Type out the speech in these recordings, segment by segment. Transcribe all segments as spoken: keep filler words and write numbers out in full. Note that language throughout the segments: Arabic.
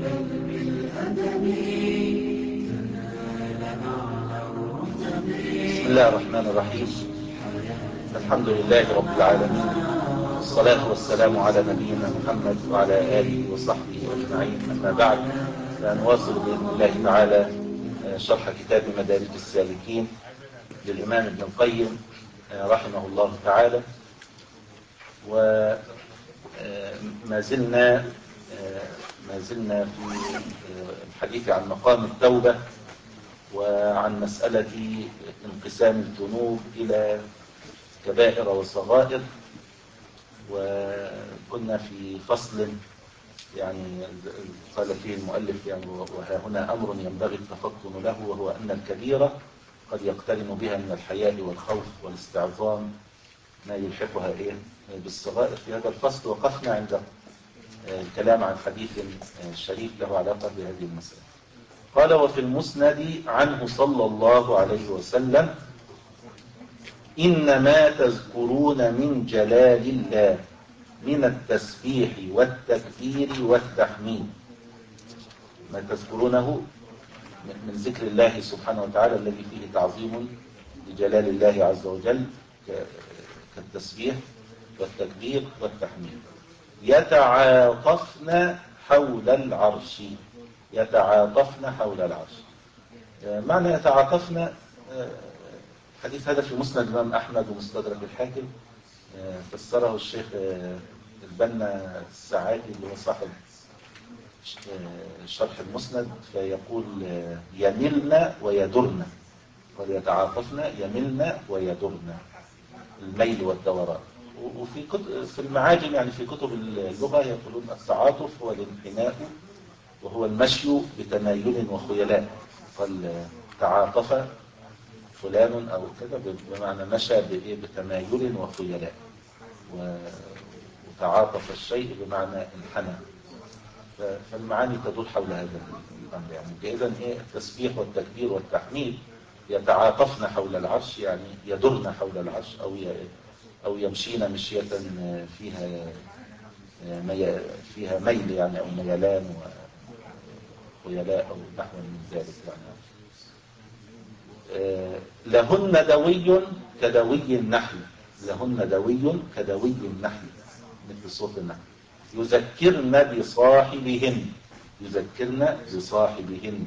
بسم الله الرحمن الرحيم. الحمد لله رب العالمين، والصلاة والسلام على نبينا محمد وعلى آله وصحبه أجمعين، أما بعد، فنواصل بإذن الله تعالى شرح كتاب مدارج السالكين للإمام ابن القيم رحمه الله تعالى. وما زلنا ما زلنا في الحديث عن مقام التوبة وعن مسألة انقسام الذنوب إلى كبائر وصغائر، وكنا في فصل يعني قال فيه المؤلف يعني وها هنا أمر ينبغي التفطن له، وهو أن الكبيرة قد يقترن بها من الحياء والخوف والاستعظام ما يلحقها إيه بالصغائر. في هذا الفصل وقفنا عند الكلام عن حديث شريف له علاقة بهذه المسألة. قال: وفي المسند عنه صلى الله عليه وسلم: إنما تذكرون من جلال الله من التسبيح والتكبير والتحميد، ما تذكرونه من ذكر الله سبحانه وتعالى الذي فيه تعظيم لجلال الله عز وجل كالتسبيح والتكبير والتحميد. يتعاطفن حول العرش، يتعاطفن حول العرش. معنى يتعاطفن، الحديث هذا في مسند الإمام أحمد ومستدرك الحاكم، فسره الشيخ البنا السعادي اللي هو صاحب شرح المسند، فيقول يملن ويدرن، وليتعاطفن يملن ويدرن، الميل والدوران. وفي كتب في المعاجم يعني في كتب اللغة يقولون التعاطف هو الانحناء، وهو المشي بتمايل وخيلاء. قال تعاطف فلان أو كذا بمعنى مشى بتمايل وخيلاء، وتعاطف الشيء بمعنى انحنى. فالمعاني تدور حول هذا الأمر. يعني إذن إيه التسبيح والتكبير والتحميد يتعاطفن حول العرش، يعني يدرن حول العرش، أو أو يمشين مشية فيها فيها ميل يعني، أو ميلان وخيلاء أو نحو من ذلك يعني. لهن دوي كدوي النحل، لهن دوي كدوي النحل، مثل صوت النحل. يذكرن بصاحبهن، يذكرن بصاحبهن.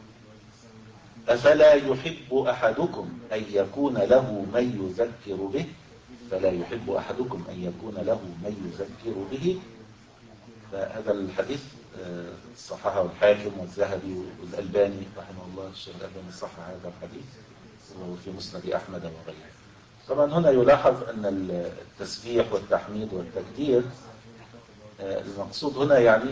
أفلا يحب أحدكم أن يكون له من يذكر به، فلا يحب أحدكم أن يكون له من يذكر به. فهذا الحديث صححه الحاكم والذهبي والألباني رحمه الله. الشيخ الألباني صحح هذا الحديث وفي مسند أحمد وغيره. طبعا هنا يلاحظ أن التسبيح والتحميد والتكبير المقصود هنا يعني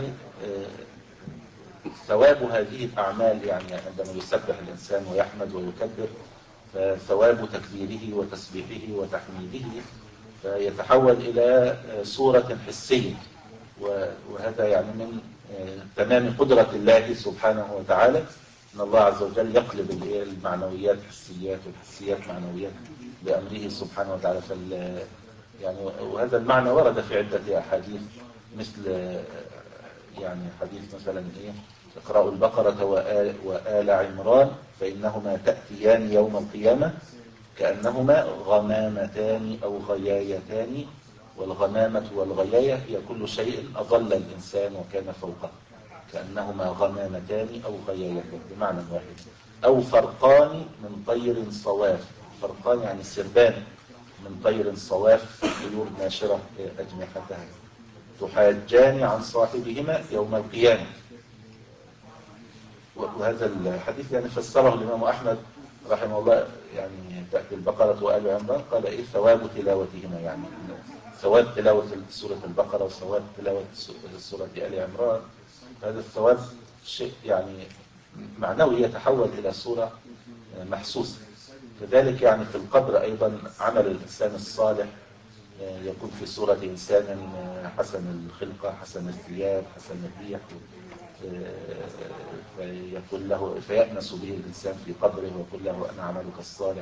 ثواب هذه الأعمال. يعني عندما يسبح الإنسان ويحمد ويكبر، فثواب تكبيره وتسبيحه وتحميده فيتحول إلى صورة حسية، وهذا يعني من تمام قدرة الله سبحانه وتعالى، أن الله عز وجل يقلب المعنويات حسيات والحسيات معنويات بأمره سبحانه وتعالى. فال يعني وهذا المعنى ورد في عدة أحاديث، مثل يعني حديث مثلا إيه اقرأوا البقرة وآل, وآل عمران فإنهما تأتيان يوم القيامة كأنهما غمامتان أو غيايتان، والغمامة والغياية هي كل شيء أظل الإنسان وكان فوقه، كأنهما غمامتان أو غيايتان بمعنى واحد. أو فرقان من طير صواف، فرقان يعني سربان من طير صواف، طيور ناشرة أجنحتها، تحاجان عن صاحبهما يوم القيامة. وهذا الحديث يعني فسره الإمام أحمد رحمه الله، يعني تأتي البقرة وآل عمران، قال إيه ثواب تلاوتهما، يعني ثواب تلاوة سورة البقرة وثواب تلاوة سورة آل عمران. هذا الثواب شيء يعني معنوي يتحول إلى صورة محسوسة. كذلك يعني في القبر أيضا عمل الإنسان الصالح يكون في صورة إنسان حسن الخلقة حسن الثياب حسن الريح، فيقول له فيأنس به الإنسان في قبره ويقول له أنا عملك الصالح.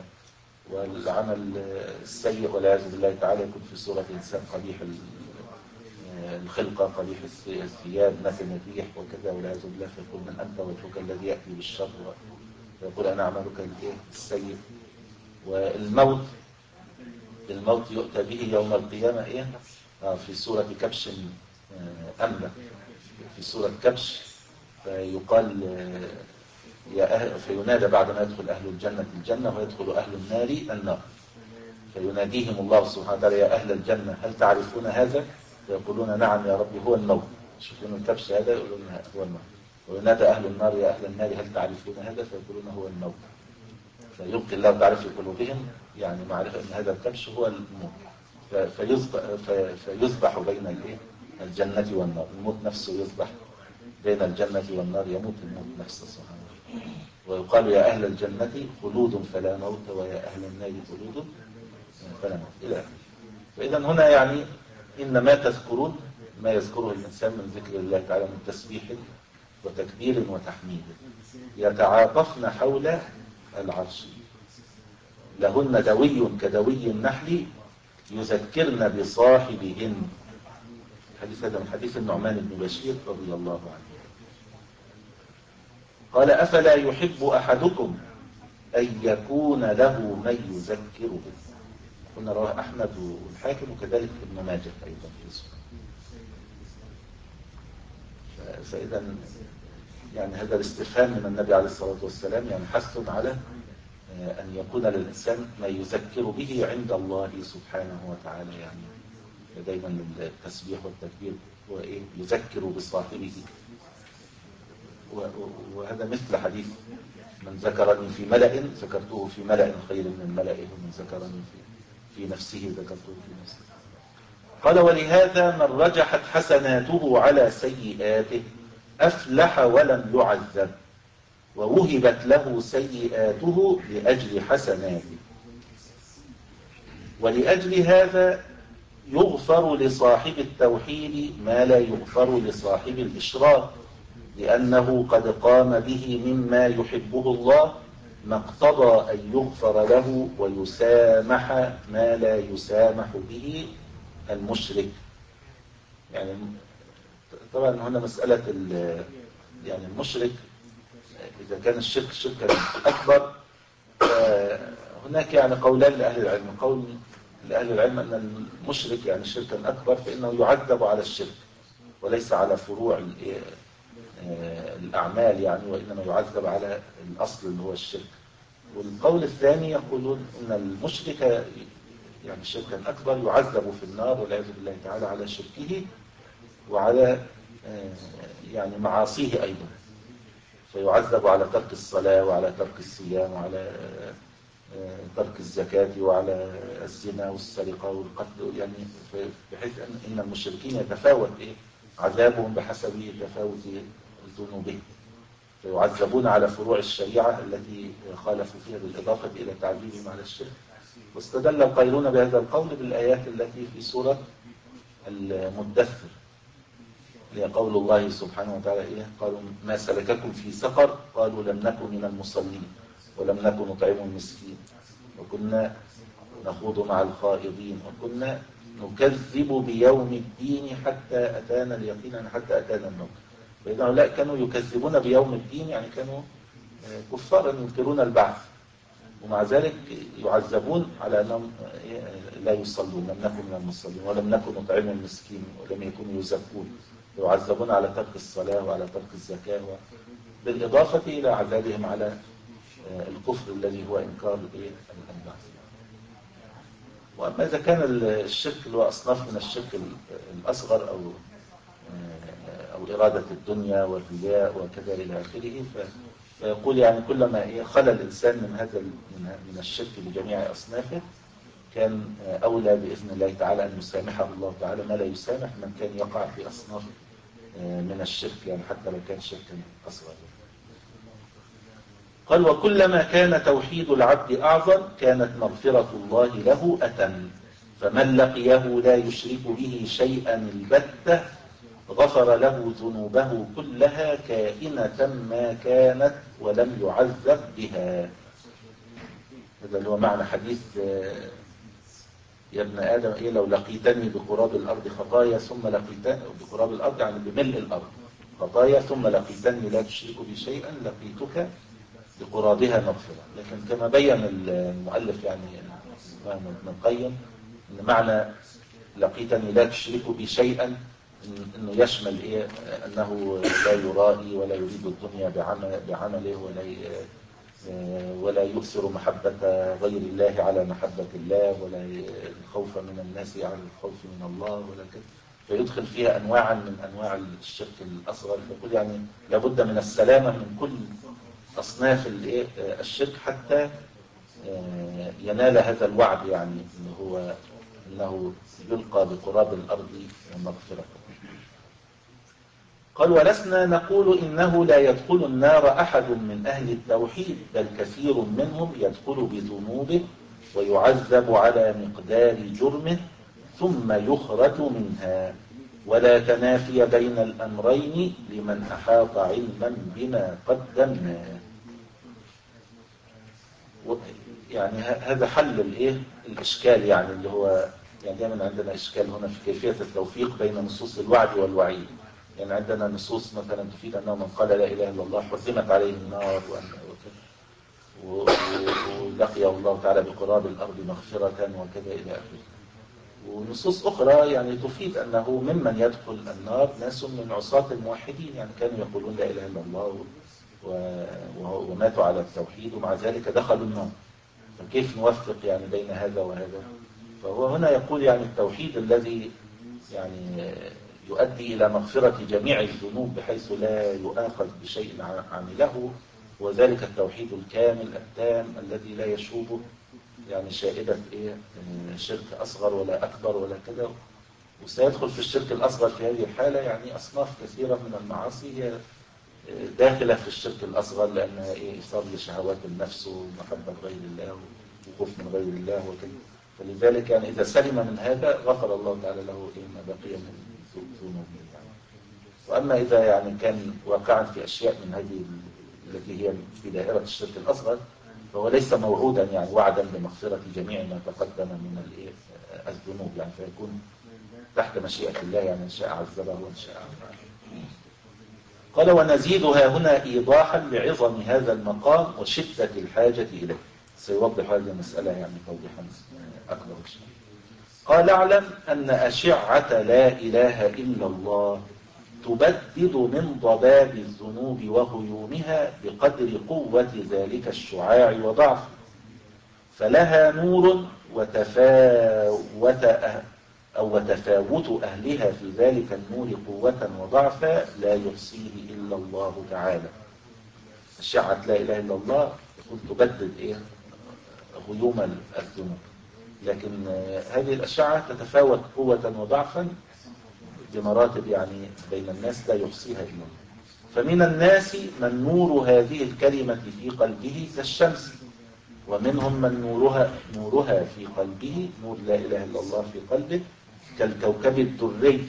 والعمل السيء والعياذ بالله تعالى يكون في صورة إنسان قبيح الخلقة قبيح الثياب نتن الريح وكذا والعياذ بالله، فيقول من أنت وجهك الذي يأتي بالشر، فيقول أنا أعملك السيء. والموت الموت يؤتى به يوم القيامة إيه؟ آه في سورة كبش آه أملة، في سورة كبش، فيقال آه يا أهل، فينادى بعد ما يدخل أهل الجنة الجنة ويدخل أهل النار النار، فيناديهم الله سبحانه وتعالى يا أهل الجنة هل تعرفون هذا؟ فيقولون نعم يا رب هو الموت. يشوفون الكبش هذا يقولون هو الموت. وينادى أهل النار يا أهل النار هل تعرفون هذا؟ فيقولون هو الموت. فيلقي الله تعالى في قلوبهم يعني معرفة أن هذا الكبش هو الموت، فيذبح, فيذبح بين الايه الجنة والنار. الموت نفسه يذبح بين الجنة والنار، يموت الموت نفسه سبحانه وتعالى. ويقال يا أهل الجنة خلود فلا موت ويا أهل النار خلود فلا موت إلى آخره. فإذا هنا يعني إن ما تذكرون ما يذكره الإنسان من ذكر الله تعالى من تسبيح وتكبير وتحميد، يتعاطفن حول العرش، لهن دوي كدوي النحل يذكرن بصاحبهن. الحديث هذا من حديث النعمان بن بشير رضي الله عنه. قال أفلا يحب أحدكم أن يكون له من يذكره. قلنا رواه أحمد والحاكم وكذلك ابن ماجه أيضا في سنة. فإذا يعني هذا الاستفهام من النبي عليه الصلاة والسلام يعني حث على أن يكون للإنسان ما يذكر به عند الله سبحانه وتعالى. يعني دايما التسبيح والتكبير هو إيه؟ يذكر بصاحبه. وهذا مثل حديث من ذكرني في ملأ ذكرته في ملأ خير من ملئه، ومن ذكرني في, في نفسه ذكرته في نفسه. قال ولهذا من رجحت حسناته على سيئاته أفلح ولم يعذب، ووهبت له سيئاته لأجل حسناته. ولأجل هذا يغفر لصاحب التوحيد ما لا يغفر لصاحب الإشراك، لأنه قد قام به مما يحبه الله ما اقتضى أن يغفر له ويسامح ما لا يسامح به المشرك. يعني طبعا هنا مسألة يعني المشرك إذا كان الشرك شركا أكبر، هناك يعني قولان لأهل العلم. قول لأهل العلم أن المشرك يعني شركا أكبر فإنه يعذب على الشرك وليس على فروع الأعمال يعني، وإنما يعذب على الأصل اللي هو الشرك. والقول الثاني يقولون أن المشرك يعني شركا أكبر يعذب في النار والعياذ بالله تعالى على شركه وعلى يعني معاصيه أيضا، فيعذب على ترك الصلاة وعلى ترك الصيام وعلى ترك الزكاة وعلى الزنا والسرقة والقتل، يعني بحيث أن المشركين يتفاوت عذابهم بحسب تفاوت ذنوبهم، فيعذبون على فروع الشريعة التي خالفوا فيها بالإضافة إلى تعذيبهم على الشرك. واستدل القائلون بهذا القول بالآيات التي في سورة المدثر، هي قول الله سبحانه وتعالى إيه؟ قالوا ما سلككم في سقر؟ قالوا لم نكن من المصلين ولم نكن نطعم المسكين وكنا نخوض مع الخائضين وكنا نكذب بيوم الدين حتى أتانا اليقين، حتى أتانا الموت. فإذا هؤلاء كانوا يكذبون بيوم الدين، يعني كانوا كفارا ينكرون البعث، ومع ذلك يعذبون على أنهم لا يصلون، لم نكن من المصلين ولم نكن نطعم المسكين ولم يكونوا يزكون، يعذبون على ترك الصلاة وعلى ترك الزكاة، بالإضافة إلى عذابهم على الكفر الذي هو إنكار البعث. وأما إذا كان الشرك اللي هو أصناف من الشرك الأصغر أو أو إرادة الدنيا والرياء وكذا إلى آخره، فيقول يعني كلما خلى الإنسان من هذا من الشرك بجميع أصنافه كان أولى بإذن الله تعالى أن يسامحه الله تعالى ما لا يسامح من كان يقع في أصناف من الشرك، يعني حتى لو كان شركا أصغر. قال وكلما كان توحيد العبد أعظم كانت مغفرة الله له أتم، فمن لقيه لا يشرك به شيئا البتة غفر له ذنوبه كلها كائنة ما كانت ولم يعذب بها. هذا هو معنى حديث يا ابن آدم إيه لو لقيتني بقراب الأرض خطايا ثم لقيتني بقراب الأرض يعني بملء الأرض خطايا ثم لقيتني لا تشرك بي شيئا لقيتك بقرابها مغفرة. لكن كما بين المؤلف يعني ابن القيم ان معنى لقيتني لا تشرك بي شيئا انه يشمل ايه انه لا يرائي ولا يريد الدنيا بعمل بعمله ولا ولا يؤثر محبة غير الله على محبة الله ولا الخوف من الناس على الخوف من الله ولا كده، فيدخل فيها أنواعا من أنواع الشرك الأصغر. فيقول يعني لابد من السلامة من كل أصناف الشرك حتى ينال هذا الوعد، يعني إنه هو أنه يلقى بقراب الأرض مغفرة. قال ولسنا نقول إنه لا يدخل النار أحد من أهل التوحيد، بل كثير منهم يدخل بذنوبه ويعذب على مقدار جرمه ثم يخرج منها، ولا تنافي بين الأمرين لمن أحاط علما بما قدمناه. يعني هذا حل الايه الإشكال، يعني اللي هو يعني دائما عندنا إشكال هنا في كيفية التوفيق بين نصوص الوعد والوعيد. يعني عندنا نصوص مثلا تفيد أنه من قال لا إله إلا الله حرمت عليه النار ولقيه الله تعالى بقراب الأرض مغفرة وكذا إلى آخره. ونصوص أخرى يعني تفيد أنه ممن يدخل النار ناس من عصاة الموحدين، يعني كانوا يقولون لا إله إلا الله وماتوا على التوحيد ومع ذلك دخلوا النار. فكيف نوفق يعني بين هذا وهذا؟ فهو هنا يقول يعني التوحيد الذي يعني يؤدي إلى مغفرة جميع الذنوب بحيث لا يؤاخذ بشيء عمله، وذلك التوحيد الكامل التام الذي لا يشوبه يعني شائبة إيه شرك أصغر ولا أكبر ولا كذا. وسيدخل في الشرك الأصغر في هذه الحالة يعني أصناف كثيرة من المعاصي هي داخلة في الشرك الأصغر، لأنها إيه إثار لشهوات النفس ومحبة غير الله وخوف من غير الله وكذا. فلذلك يعني إذا سلم من هذا غفر الله تعالى له إيه ما بقي من ذنوبه يعني. وأما إذا يعني كان واقعا في أشياء من هذه التي هي في دائرة الشرك الأصغر فهو ليس موعودا يعني وعدا بمغفرة جميع ما تقدم من الذنوب، يعني فيكون تحت مشيئة الله، يعني إن شاء عذبه وإن شاء عفاه. قال ونزيدها هنا إيضاحا لعظم هذا المقام وشدة الحاجة إليه. سيوضح هذه المسألة يعني توضيحا أكبر إن شاء الله. قال اعلم أن أشعة لا إله إلا الله تبدد من ضباب الذنوب وغيومها بقدر قوة ذلك الشعاع وضعفه، فلها نور وتفاوت أه أو وتفاوت أهلها في ذلك النور قوة وضعفا لا يحصيه إلا الله تعالى. أشعة لا إله إلا الله يقول تبدد إيه غيوم الذنوب، لكن هذه الأشعة تتفاوت قوة وضعفا بمراتب يعني بين الناس لا يحصيها إلا الله. فمن الناس من نور هذه الكلمة في قلبه كالشمس، ومنهم من نورها نورها في قلبه نور لا إله إلا الله في قلبه كالكوكب الدري،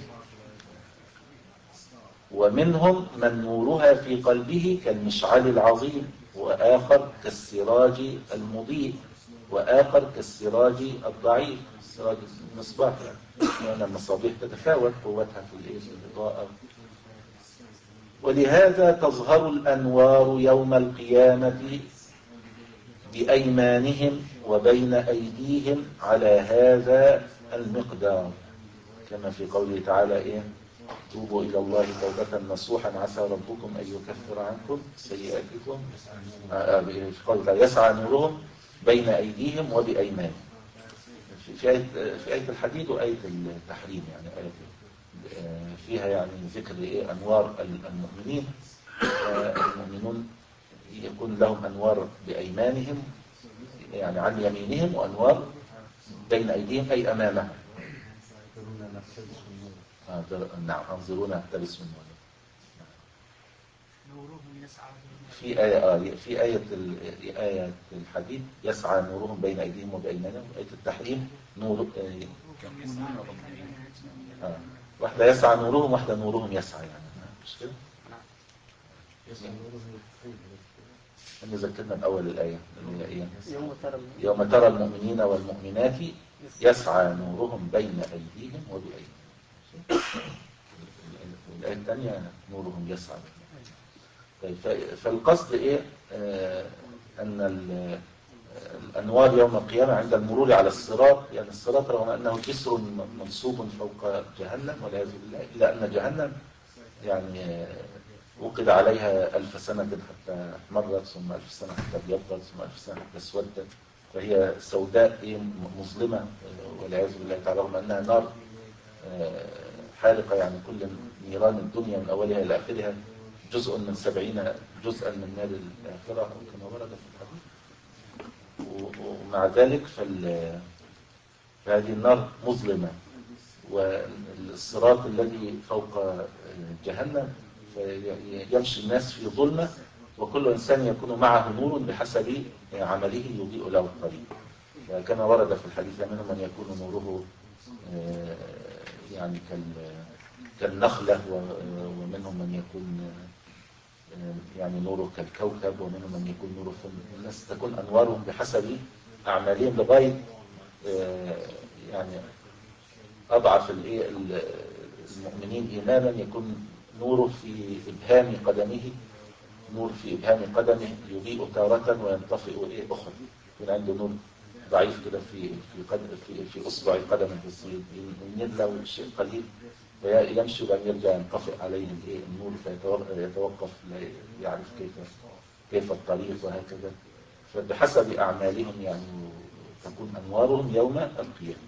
ومنهم من نورها في قلبه كالمشعل العظيم، وآخر كالسراج المضيء، وآخر كالسراج الضعيف سراج المصباح، يعني المصابيح تتفاوت قوتها في الإضاءة. ولهذا تظهر الأنوار يوم القيامة بأيمانهم وبين أيديهم على هذا المقدار، كما في قوله تعالى إيه توبوا إلى الله توبة نصوحا عسى ربكم أن يكفر عنكم سيئاتكم. في قوله تعالى يسعى نورهم بين أيديهم وبأيمانهم. في آية في آية الحديد وآية التحريم يعني آية فيها يعني ذكر إيه أنوار المؤمنين. المؤمنون يكون لهم أنوار بأيمانهم يعني عن يمينهم، وأنوار بين أيديهم أي أمامهم. آه نعم انظرونا اقتبس من نورهم. نورهم يسعى في آية آه في آية آية الحديد يسعى نورهم بين أيديهم وبأيمانهم، آية التحريم نور آه آه واحدة يسعى نورهم واحدة نورهم يسعى، يعني مش كده؟ أن يذكرنا الأول الآية اللي هي إيه؟ يوم ترى يوم ترى المؤمنين والمؤمنات يسعى نورهم بين أيديهم وبأيديهم. والآية الثانية نورهم يسعى. طيب فالقصد إيه؟ آه أن الأنوار يوم القيامة عند المرور على الصراط، يعني الصراط رغم أنه جسر منصوب فوق جهنم والعياذ بالله، إلا أن جهنم يعني وقد عليها ألف سنة حتى احمرت، ثم ألف سنة حتى ابيضت، ثم ألف سنة حتى اسودت، فهي سوداء مظلمة والعياذ بالله تعالى، رغم أنها نار حارقة. يعني كل نيران الدنيا من أولها إلى آخرها جزء من سبعين جزءا من نار الآخرة كما ورد في الحديث. ومع ذلك فهذه النار مظلمة، والصراط الذي فوق جهنم يمشي الناس في ظلمة، وكل إنسان يكون معه نور بحسب عمله يضيء له الطريق. كما ورد في الحديث منهم من يكون نوره يعني كالنخلة، ومنهم من يكون يعني نوره كالكوكب، ومنهم من يكون نوره في الناس، تكون أنوارهم بحسب أعمالهم، لغاية يعني أضعف المؤمنين إيمانا يكون نوره في إبهام قدمه، نور في إبهام قدمه يضيء تارة وينطفئ إيه أخرى، يكون عنده نور ضعيف كده في في قدم في في أصبع قدمه، بس يميل له شيء قليل فيمشي وبعدين يرجع ينطفئ عليه الإيه النور، فيتوقف لا يعرف كيف كيف الطريق وهكذا. فبحسب أعمالهم يعني تكون أنوارهم يوم القيامة.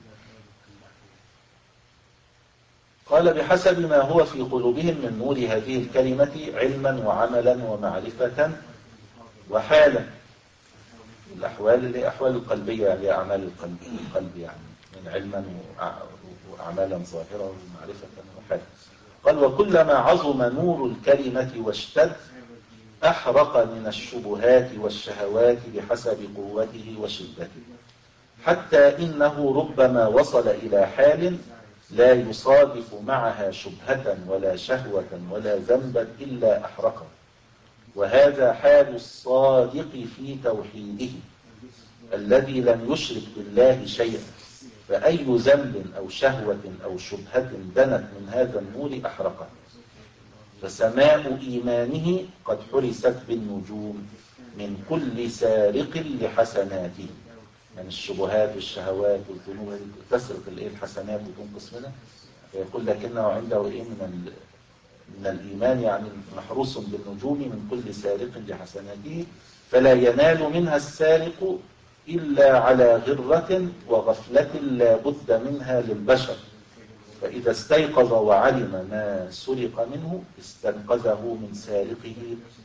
قال بحسب ما هو في قلوبهم من نور هذه الكلمة علما وعملا ومعرفة وحالا. الأحوال اللي أحوال القلبية يعني أعمال القلب, القلب يعني من علما وأعمالا ظاهرة ومعرفة وحالا. قال وكلما عظم نور الكلمة واشتد أحرق من الشبهات والشهوات بحسب قوته وشدته، حتى إنه ربما وصل إلى حال لا يصادف معها شبهة ولا شهوة ولا ذنبا إلا أحرقه، وهذا حال الصادق في توحيده الذي لم يشرك بالله شيئا، فأي ذنب أو شهوة أو شبهة دنت من هذا النور أحرقه، فسماء إيمانه قد حرست بالنجوم من كل سارق لحسناته. يعني الشبهات والشهوات والذنوب تسرق الايه الحسنات وتنقص منها، فيقول لكنه عنده ايه من من الايمان يعني محروس بالنجوم من كل سارق لحسناته، فلا ينال منها السارق الا على غرة وغفلة لا بد منها للبشر، فاذا استيقظ وعلم ما سرق منه استنقذه من سارقه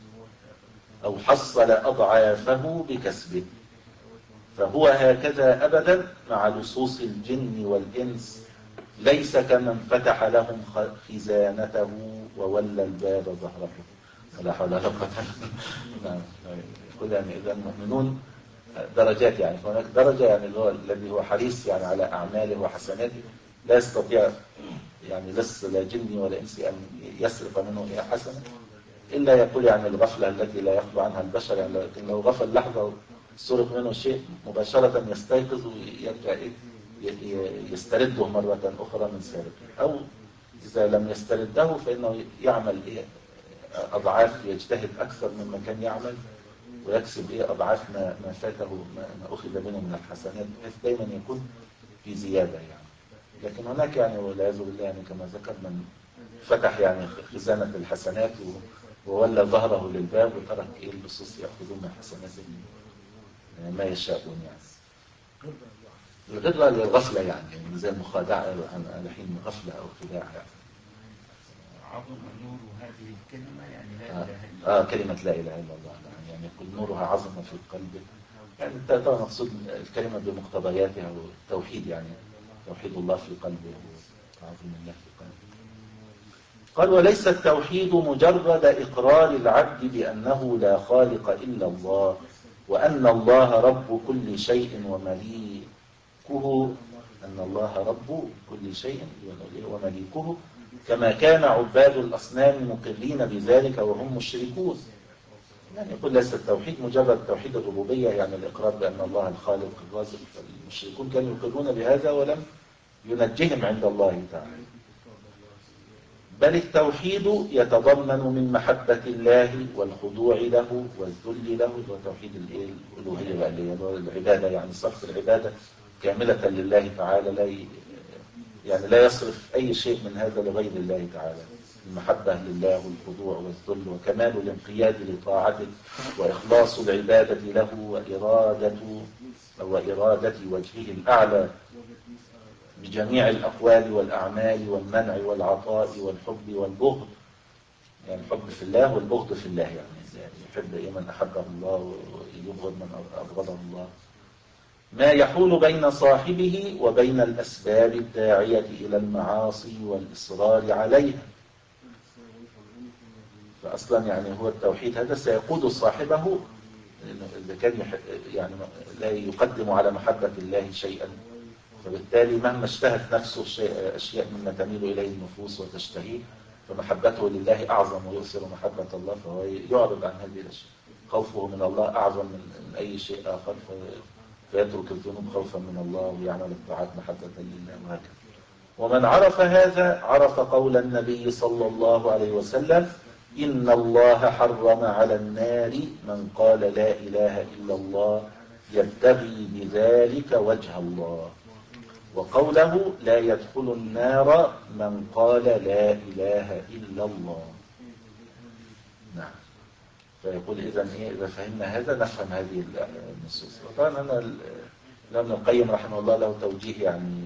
او حصل اضعافه بكسبه. فهو هكذا أبدا مع لصوص الجن والإنس، ليس كمن فتح لهم خزانته وولى الباب ظهره. ولا حول ولا قوة إلا بالله. يعني إذا المؤمنون درجات، يعني هناك درجة يعني اللي هو الذي هو حريص يعني على أعماله وحسناته، لا يستطيع يعني لس لا جني ولا إنسي أن يسرق منه إيه حسنة، إلا يقول يعني الغفلة التي لا يخلو عنها البشر. يعني لكن لو غفل لحظة سرق منه شيء مباشرة يستيقظ ويرجع إيه يسترده مرة أخرى من سارقه، أو إذا لم يسترده فإنه يعمل إيه أضعاف، يجتهد أكثر مما كان يعمل ويكسب إيه أضعاف ما, ما فاته ما, ما أخذ منه من الحسنات، بحيث دايما يكون في زيادة يعني. لكن هناك يعني والعياذ بالله يعني كما ذكر من فتح يعني خزانة الحسنات وولى ظهره للباب وترك إيه اللصوص يأخذون من حسناتهم ما يشاءون. يعني الغدرة للغفلة يعني زي المخادعة عن حين غفلة أو خداع يعني. عظم نور هذه الكلمة يعني لا آه. إله إلا آه كلمة لا إله إلا الله يعني يقول نورها عظم في القلب، يعني طبعا مقصود الكلمة بمقتضياتها والتوحيد، يعني توحيد الله في قلبه وتعظيم الله في قلبه. قال وليس التوحيد مجرد إقرار العبد بأنه لا خالق إلا الله، وأن الله رب كل شيء ومليكه، أن الله رب كل شيء ومليكه، كما كان عباد الأصنام مقرين بذلك وهم مشركون. يعني يقول ليس التوحيد مجرد توحيد الربوبية، يعني الإقرار بأن الله الخالق الرازق. المشركون كانوا يقرون بهذا ولم ينجهم عند الله تعالى. بل التوحيد يتضمن من محبة الله والخضوع له والذل له، وتوحيد الألوهية اللي هي العبادة، يعني صرف العبادة كاملة لله تعالى، لا يعني لا يصرف أي شيء من هذا لغير الله تعالى. المحبة لله والخضوع والذل وكمال الانقياد لطاعته وإخلاص العبادة له وإرادة وإرادة وجهه الأعلى بجميع الأقوال والأعمال والمنع والعطاء والحب والبغض، يعني الحب في الله والبغض في الله، يعني يحب من أحبه الله ويبغض من أبغضه الله. ما يحول بين صاحبه وبين الأسباب الداعية إلى المعاصي والإصرار عليها. فأصلا يعني هو التوحيد هذا سيقود صاحبه إذا كان يعني لا يقدم على محبة الله شيئا، فبالتالي مهما اشتهت نفسه أشياء مما تميل إليه النفوس وتشتهيه، فمحبته لله أعظم ويؤثر محبة الله، فهو يعرض عن هذه الأشياء. خوفه من الله أعظم من أي شيء آخر، فيترك الذنوب خوفا من الله ويعمل الطاعات محبة لله وهكذا. ومن عرف هذا عرف قول النبي صلى الله عليه وسلم: إن الله حرم على النار من قال لا إله إلا الله يبتغي بذلك وجه الله. وقوله: لا يدخل النار من قال لا إله إلا الله. نعم. فيقول إذن إيه إذا فهمنا هذا نفهم هذه النصوص. وطبعا أنا ابن القيم رحمه الله له توجيه يعني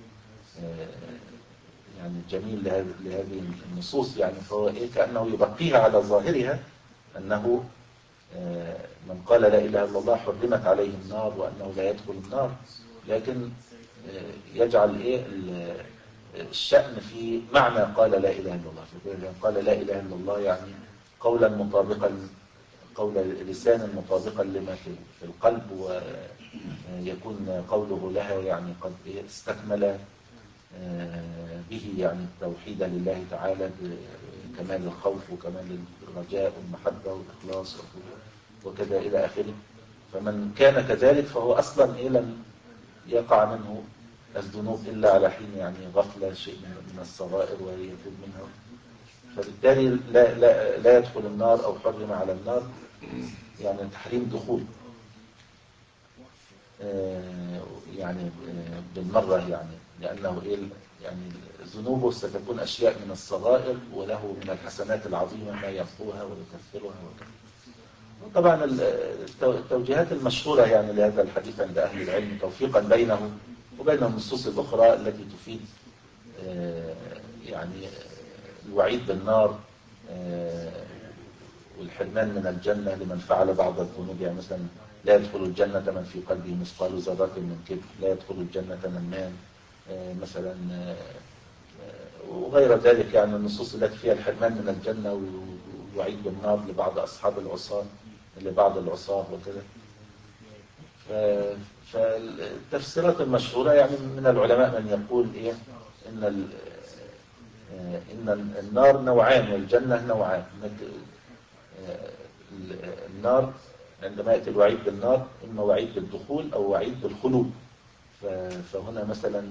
يعني جميل لهذه النصوص، يعني فهو إيه كأنه يبقيها على ظاهرها أنه من قال لا إله إلا الله حرمت عليه النار وأنه لا يدخل النار، لكن يجعل إيه الشأن في معنى قال لا إله إلا الله. فيقول قال لا إله إلا الله يعني قولا مطابقا، قول لسانا مطابقا لما في القلب، ويكون قوله لها يعني قد استكمل به يعني التوحيد لله تعالى بكمال الخوف وكمال الرجاء والمحبة والإخلاص وكذا إلى آخره. فمن كان كذلك فهو أصلا إيه لن يقع منه الذنوب إلا على حين يعني غفلة شيء من الصغائر ويتوب منها، فبالتالي لا, لا, لا يدخل النار أو حرم على النار يعني تحريم دخول يعني بالمرة، يعني لأنه إيه يعني ذنوبه ستكون أشياء من الصغائر وله من الحسنات العظيمة ما يمحوها ويكفرها وكذا. طبعا التوجيهات المشهورة يعني لهذا الحديث عند أهل العلم توفيقا بينه وبين النصوص الأخرى التي تفيد يعني الوعيد بالنار والحرمان من الجنة لمن فعل بعض الذنوب، يعني مثلا لا يدخل الجنة من في قلبه مثقال ذرة من كبر، لا يدخل الجنة من مان مثلا وغير ذلك، يعني النصوص التي فيها الحرمان من الجنة والوعيد بالنار لبعض أصحاب العصاة لبعض العصاة وكذا. فالتفسيرات المشهورة يعني من العلماء من يقول إيه إن إن النار نوعان والجنة نوعان. النار عندما يأتي الوعيد بالنار إما وعيد بالدخول أو وعيد بالخلود. فهنا مثلا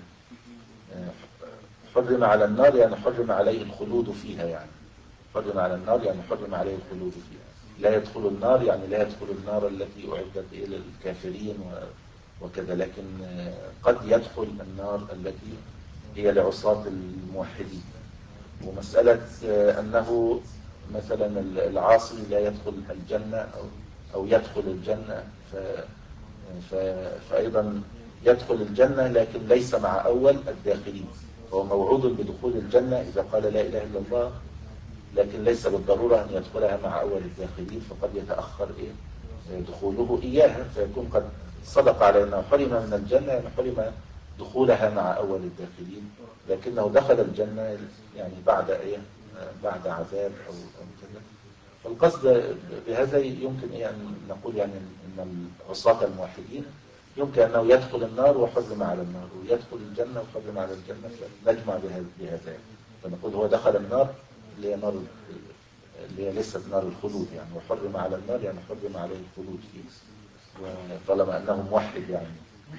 حرم على النار يعني حرم عليه الخلود فيها، يعني حرم على النار يعني حرم عليه الخلود فيها. لا يدخل النار يعني لا يدخل النار التي أعدت إلى الكافرين وكذا، لكن قد يدخل النار التي هي لعصاة الموحدين. ومسألة أنه مثلا العاصي لا يدخل الجنة أو, أو يدخل الجنة ف ف فأيضا يدخل الجنة لكن ليس مع أول الداخلين، هو موعود بدخول الجنة إذا قال لا إله إلا الله، لكن ليس بالضرورة أن يدخلها مع أول الداخلين، فقد يتأخر إيه دخوله إياها، فيكون قد صدق على أنه حرم من الجنة يعني حرم دخولها مع أول الداخلين، لكنه دخل الجنة يعني بعد إيه بعد عذاب أو كذا. فالقصد بهذا يمكن إيه أن نقول يعني أن العصاة الموحدين يمكن أنه يدخل النار وحرم على النار، ويدخل الجنة وحرم على الجنة، فنجمع بهذا. فنقول هو دخل النار اللي هي نار اللي هي ليست نار الخلود يعني، وحرم على النار يعني حرم عليه الخلود فيه، وطالما أنه موحد يعني.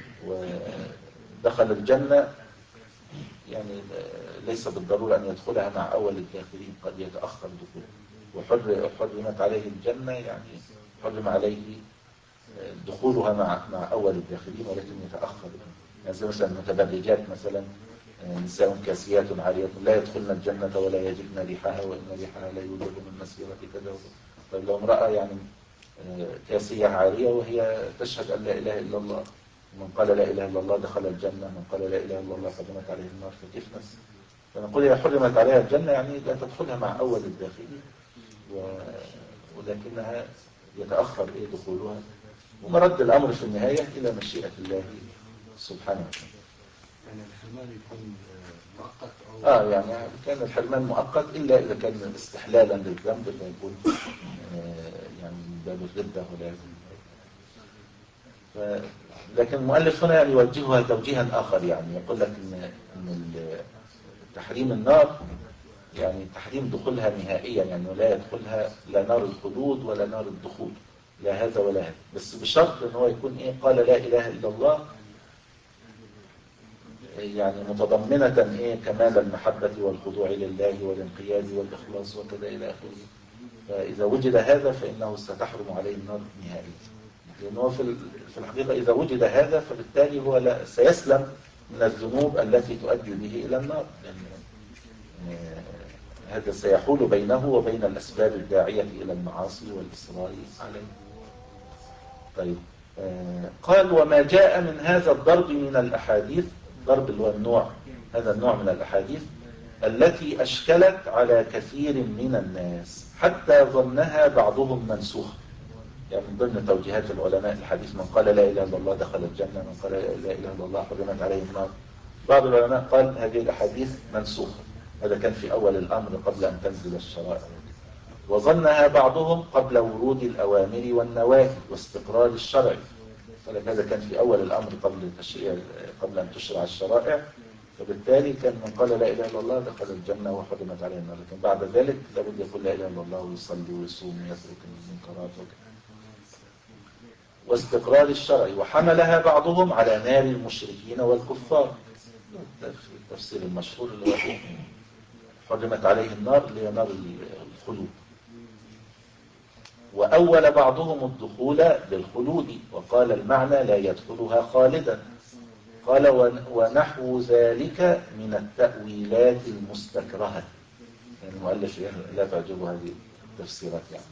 ودخل الجنة يعني ليس بالضرورة أن يدخلها مع أول الداخلين، قد يتأخر دخوله. وحرمت عليه الجنة يعني حرم عليه دخولها مع مع أول الداخلين ولكن يتأخر. يعني زي مثلا المتبرجات مثلا، نساء كاسيات عاريات لا يدخلن الجنة ولا يجدن ريحها وإن ريحها لا يوجد من مسيرة كذا. طيب لو امرأة يعني كاسية عارية وهي تشهد أن لا إله إلا الله، من قال لا إله إلا الله دخل الجنة، من قال لا إله إلا الله حرمت عليه النار، فكيف نفسه؟ فنقول إذا حرمت عليها الجنة يعني لا تدخلها مع أول الداخلين، و... ولكنها يتأخر إيه دخولها، ومرد الأمر في النهاية إلى مشيئة الله سبحانه وتعالى. يعني الحرمان يكون مؤقت أو آه يعني كان الحرمان مؤقت إلا إذا كان استحلالا للذنب فيكون آه يعني من باب الردة ولا ف... لكن المؤلف هنا يعني يوجهها توجيها آخر، يعني يقول لك إن, إن تحريم النار يعني تحريم دخولها نهائيا، يعني لا يدخلها لا نار الخلود ولا نار الدخول، لا هذا ولا هذا، بس بشرط ان هو يكون ايه قال لا اله الا الله يعني متضمنة ايه كمال المحبة والخضوع لله والانقياد والاخلاص وكذا الى اخره. فاذا وجد هذا فانه ستحرم عليه النار نهائيا، لانه في في الحقيقة اذا وجد هذا فبالتالي هو لا سيسلم من الذنوب التي تؤدي به الى النار، لان هذا سيحول بينه وبين الأسباب الداعية إلى المعاصي والإصرار عليه. طيب آه قال وما جاء من هذا الضرب من الأحاديث، الضرب اللي هو النوع، هذا النوع من الأحاديث التي أشكلت على كثير من الناس حتى ظنها بعضهم منسوخة. يعني من ضمن توجيهات العلماء الحديث من قال لا إله إلا الله دخل الجنة، من قال لا إله إلا الله حرمت عليه النار. بعض العلماء قال هذه الأحاديث منسوخة، هذا كان في أول الأمر قبل أن تنزل الشرائع. وظنها بعضهم قبل ورود الأوامر والنواهي واستقرار الشرع، فهذا كان في أول الأمر قبل تشريع قبل أن تشرع الشرائع، فبالتالي كان من قال لا إله إلا الله دخل الجنة وحرمت عليه النار. لكن بعد ذلك لابد يقول لا إله إلا الله ويصلي ويصوم ويترك المنكرات واستقرار الشرع. وحملها بعضهم على نار المشركين والكفار، التفسير المشهور اللي هو حرمت عليه النار اللي هي نار الخلود. وأول بعضهم الدخول بالخلود وقال المعنى لا يدخلها خالدا. قال ونحو ذلك من التأويلات المستكرهة. يعني المؤلف لا تعجبه هذه التفسيرات يعني.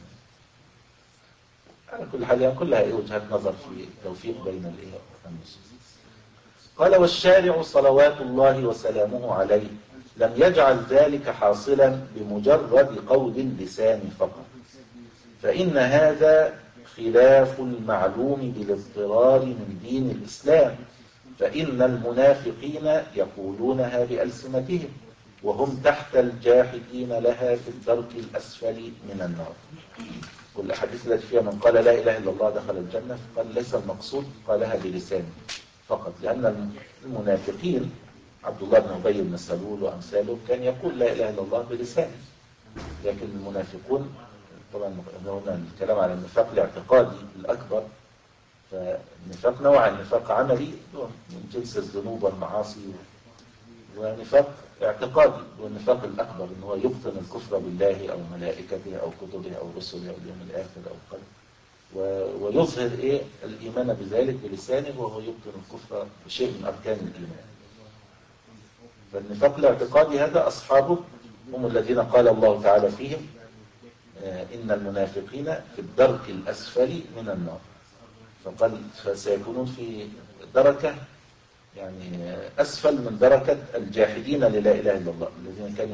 على كل حال يعني كلها وجهات نظر في توفيق بين النصوص. قال والشارع صلوات الله وسلامه عليه لم يجعل ذلك حاصلا بمجرد قول اللسان فقط، فإن هذا خلاف المعلوم بالاضطرار من دين الإسلام، فإن المنافقين يقولونها بألسنتهم وهم تحت الجاحدين لها في الدرك الأسفل من النار. كل حديث التي فيها من قال لا إله إلا الله دخل الجنة قال ليس المقصود قالها بلسانه فقط، لأن المنافقين عبد الله بن أبي بن سلول وأمثاله كان يقول لا إله إلا الله بلسانه، لكن المنافقون طبعا هنا الكلام على النفاق الاعتقادي الأكبر، فالنفاق نوعا نفاق عملي من جنس الذنوب والمعاصي، ونفاق اعتقادي والنفاق الأكبر إن هو يبطن الكفر بالله أو ملائكته أو كتبه أو رسله أو اليوم الآخر أو قلب، ويظهر إيه الإيمان بذلك بلسانه وهو يبطن الكفر بشيء من أركان الإيمان. فالنفاق الاعتقادي هذا أصحابه هم الذين قال الله تعالى فيهم إن المنافقين في الدرك الأسفل من النار، فقال فسيكونون في دركة يعني أسفل من دركة الجاحدين للا إله إلا الله الذين كانوا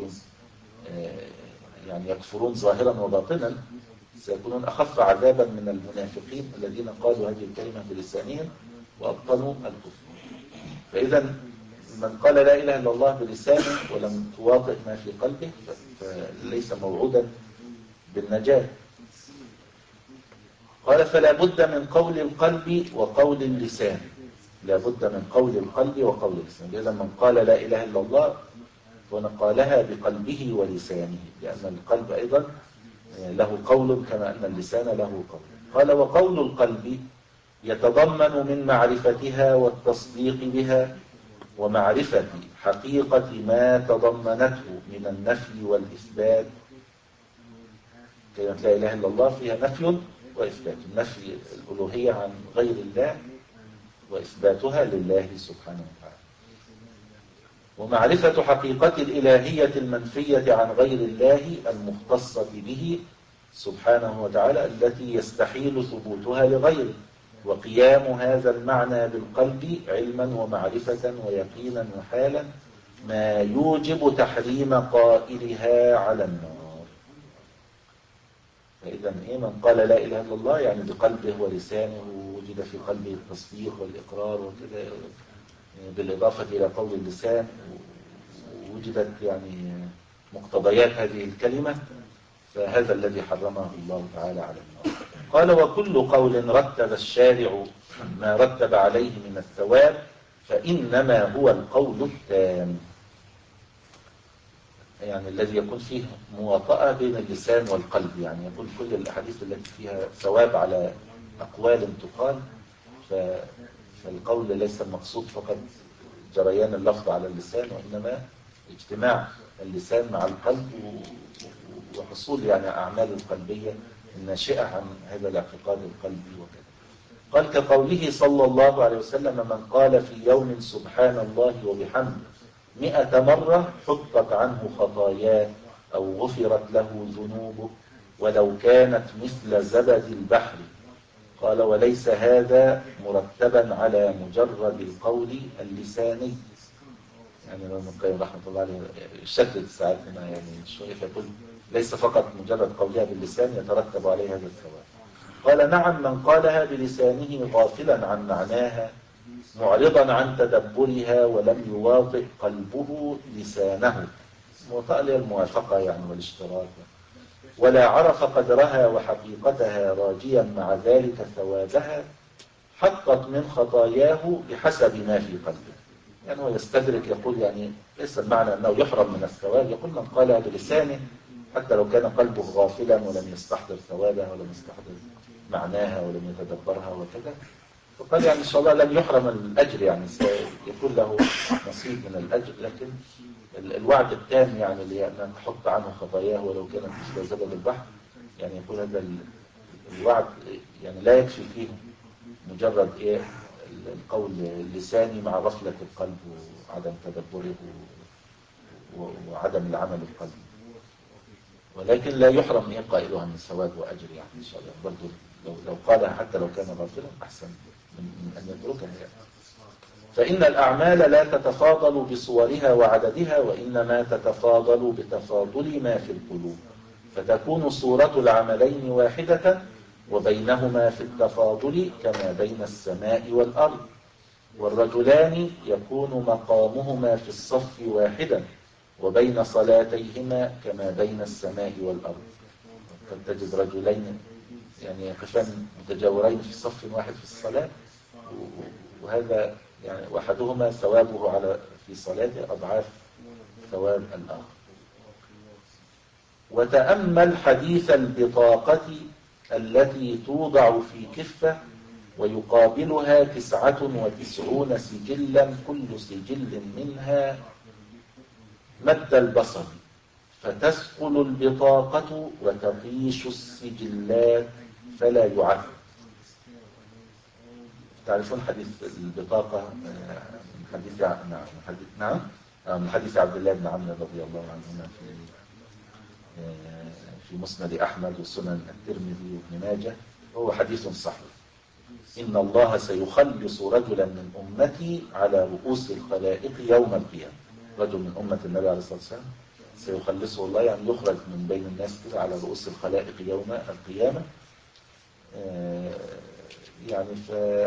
يعني يكفرون ظاهرا وباطنا، سيكونون أخف عذابا من المنافقين الذين قالوا هذه الكلمة بلسانهم وأبطنوا الكفر. فإذا من قال لا إله إلا الله بلسانه ولم تواطئ ما في قلبه فليس موعودا بالنجاة. قال فلا بد من قول القلب وقول اللسان، لا بد من قول القلب وقول اللسان. إذا من قال لا إله إلا الله ونقالها بقلبه ولسانه، لأن القلب أيضا له قول كما أن اللسان له قول. قال وقول القلب يتضمن من معرفتها والتصديق بها ومعرفة حقيقة ما تضمنته من النفي والإثبات. كلمة لا إله إلا الله فيها نفي وإثبات، النفي الألوهية عن غير الله وإثباتها لله سبحانه وتعالى، ومعرفة حقيقة الإلهية المنفية عن غير الله المختصة به سبحانه وتعالى التي يستحيل ثبوتها لغيره، وقيام هذا المعنى بالقلب علما ومعرفة ويقينا وحالا ما يوجب تحريم قائلها على النار. فإذا إيه من قال لا إله إلا الله يعني بقلبه ولسانه وجد في قلبه التصديق والإقرار وكذا، بالإضافة إلى قول اللسان وجدت يعني مقتضيات هذه الكلمة، فهذا الذي حرمه الله تعالى على النار. قال وكل قول رتب الشارع ما رتب عليه من الثواب فإنما هو القول التام، يعني الذي يكون فيه مواطأة بين اللسان والقلب، يعني يقول كل الأحاديث التي فيها ثواب على أقوال تقال، فالقول ليس المقصود فقط جريان اللفظ على اللسان، وإنما اجتماع اللسان مع القلب وحصول يعني أعمال القلبية الناشئة عن هذا الاعتقاد القلبي وكذا. قال كقوله صلى الله عليه وسلم من قال في يوم سبحان الله وبحمده مئة مرة حطت عنه خطاياه أو غفرت له ذنوبه ولو كانت مثل زبد البحر. قال وليس هذا مرتبا على مجرد القول اللساني، يعني ابن القيم رحمه الله عليه الشكل ساعات هنا يعني شويه، فيقول ليس فقط مجرد قولها باللسان يترتب عليه هذا الثواب. قال نعم من قالها بلسانه غافلا عن معناها معرضا عن تدبرها ولم يواطئ قلبه لسانه، موطأ للموافقة يعني والاشتراك، ولا عرف قدرها وحقيقتها راجيا مع ذلك ثوابها حطت من خطاياه بحسب ما في قلبه. يعني هو يستدرك يقول يعني ليس المعنى أنه يحرم من الثواب، يقول من قالها بلسانه حتى لو كان قلبه غافلا ولم يستحضر ثوابها ولم يستحضر معناها ولم يتدبرها وكذا، فقال يعني إن شاء الله لن يحرم الأجر، يعني سيكون له نصيب من الأجر، لكن الوعد التام يعني لأن تحط عنه خطاياه ولو كانت مثل زبد البحر، يعني يقول هذا الوعد يعني لا يكفي فيه مجرد إيه القول اللساني مع غفلة القلب وعدم تدبره وعدم العمل القلبي، ولكن لا يحرم إيه قائلها من ثواب وأجر، يعني إن شاء الله برضو لو, لو قالها حتى لو كان غافلا أحسن من أن يتركها يعني. فإن الأعمال لا تتفاضل بصورها وعددها، وإنما تتفاضل بتفاضل ما في القلوب، فتكون صورة العملين واحدة وبينهما في التفاضل كما بين السماء والأرض، والرجلان يكون مقامهما في الصف واحدا وبين صلاتيهما كما بين السماء والأرض. قد تجد رجلين يعني يقفان متجاورين في صف واحد في الصلاة، وهذا يعني واحدهما ثوابه على في صلاته أضعاف ثواب الآخر. وتأمل حديث البطاقة التي توضع في كفة ويقابلها تسعة وتسعون سجلا كل سجل منها مد البصر، فتثقل البطاقة وتطيش السجلات فلا يعد. تعرفون حديث البطاقة من حديث نعم حديث نعم من حديث عبد الله بن عمرو رضي الله عنهما في في مسند أحمد وسنن الترمذي وابن ماجه، وهو حديث صحيح. إن الله سيخلص رجلا من أمتي على رؤوس الخلائق يوم القيامة، رجل من أمة النبي عليه الصلاة والسلام سيخلصه الله، يعني يخرج من بين الناس كده على رؤوس الخلائق يوم القيامة، يعني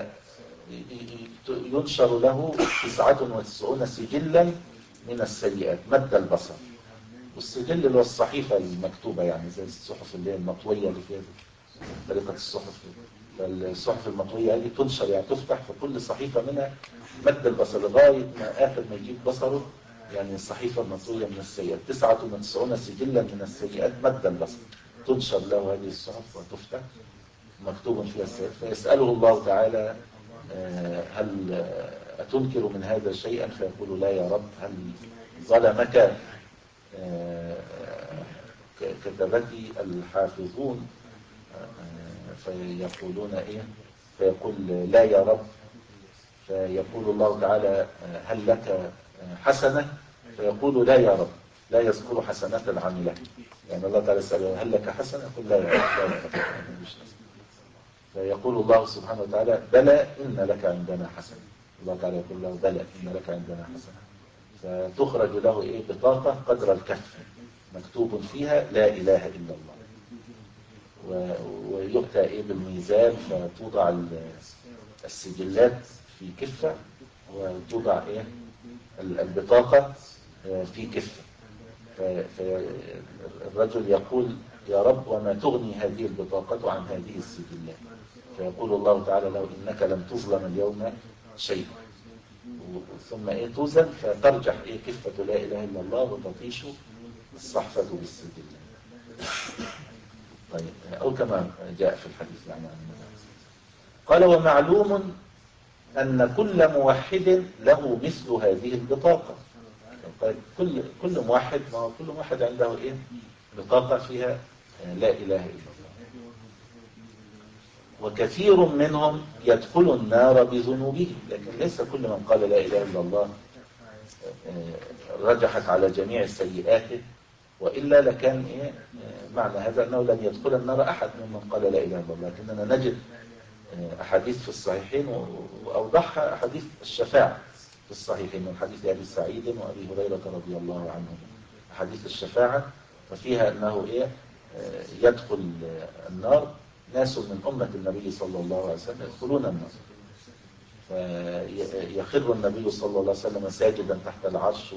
فينشر له تسعة وتسعون سجلا من السيئات مد البصر، والسجل اللي هو الصحيفة المكتوبة يعني زي الصحف اللي هي المطوية اللي فيها طريقة الصحف، فالصحف المطوية هذه تنشر يعني تفتح في كل صحيفة منها مد البصر لغاية ما آخر ما يجيب بصره يعني الصحيفة المطوية من السيئات، تسعة وتسعون سجلا من السيئات مد البصر، تنشر له هذه الصحف وتفتح مكتوب فيها السيئات، فيسأله الله تعالى هل أتنكر من هذا شيئا؟ فيقول لا يا رب. هل ظلمك كتبتي الحافظون؟ فيقولون إيه؟ فيقول لا يا رب. فيقول الله تعالى هل لك حسنة؟ فيقول لا يا رب، لا يذكر حسنات العاملة. يعني الله تعالى يسأله هل لك حسنة؟ يقول لا يا رب. فيقول الله سبحانه وتعالى بلى إن لك عندنا حسنة. الله تعالى يقول له بلى إن لك عندنا حسنة. فتخرج له إيه؟ بطاقة قدر الكف مكتوب فيها لا إله إلا الله، ويؤتى إيه بالميزان، فتوضع السجلات في كفة، وتوضع إيه البطاقة في كفة. فالرجل يقول يا رب وما تغني هذه البطاقة عن هذه السجلات؟ فيقول الله تعالى له إنك لم تظلم اليوم شيء. ثم إيه توزن، فترجح إيه كفة لا إله إلا الله وتطيش الصحفة بالسجلات. طيب، أو كما جاء في الحديث يعني. قال ومعلوم أن كل موحد له مثل هذه البطاقة. كل كل موحد، ما هو كل موحد عنده إيه بطاقة فيها لا إله إلا الله. وكثير منهم يدخل النار بذنوبه، لكن ليس كل من قال لا إله إلا الله رجحت على جميع سيئاته، وإلا لكان إيه معنى هذا أنه لن يدخل النار أحد ممن قال لا إله إلا الله. لكننا نجد أحاديث في الصحيحين، وأوضحها أحاديث الشفاعة في الصحيحين من حديث أبي سعيد وأبي هريرة رضي الله عنهم، حديث الشفاعة، وفيها أنه إيه يدخل النار ناس من أمة النبي صلى الله عليه وسلم يدخلون النار، فيخر النبي صلى الله عليه وسلم ساجدا تحت العرش